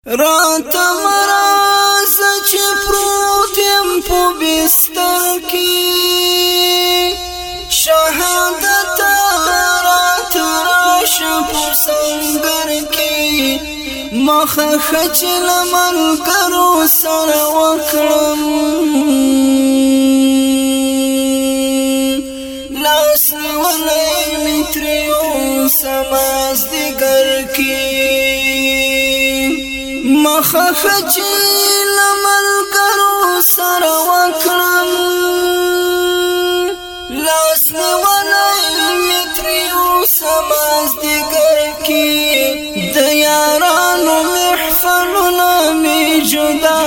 راته مرازه چې پروت یم په بستر کې شهادت راته راشه په سنګر کې مخه چې له ملګرو سره وکړم لاس نیولی مې ترې اوسه مازدیګر کې مخه چې له ملګرو سره وکړم لاس نیولی مې ترې اوسه مازدیګر کې د یارانو محفلونه مې جدا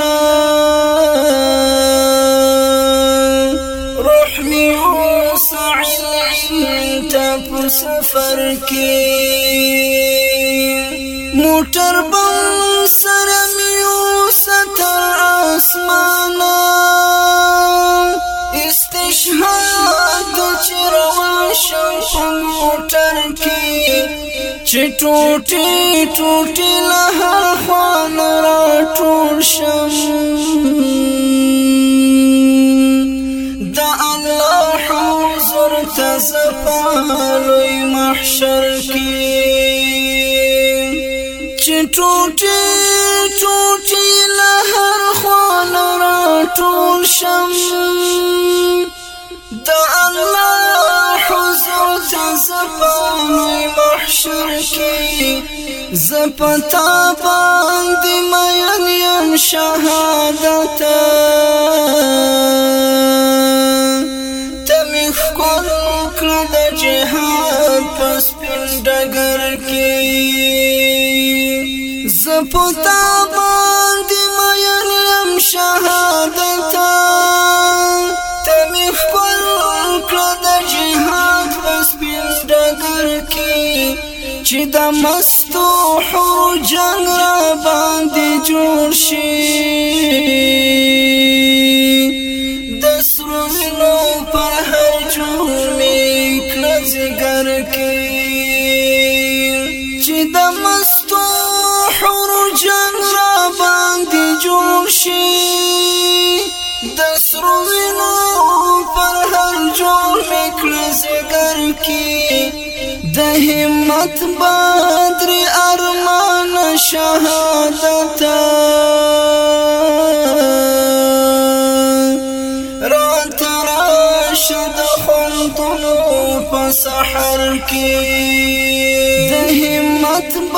کړه روح مې اوسه علم ته په سفر کې موټر بم سره مې اوسه تر اسمانه استشهاد چې روان شم په موټر کې چې ټوټې ټوټې له هر خوا نه راټول شم د الله حضور ته زه په لوی محشر کې چې ټوټې ټوټې له هر خوا نه راټول شم د الله حضور ته زه په لوی محشر کې زه په تا باندې مین یم شهادته ته مې ښکل کړه د جهاد په سپین ډګر کې زه په تا باندې مین یم شهادته ته مې ښکل کړه د جهاد په سپین ډګر کې چې د مستو حور جنگ را باندې جوړ شي د سرو وینو پر هر جوړ مې کړه ځیګر کې چې د مستو حور جنگ را باندې جوړ شي د سرو وینو پر هر جوړ مې کړه ځیګر کې د همت بدر ارمان شهادت رات راشد خوندونو په سحر کې د همت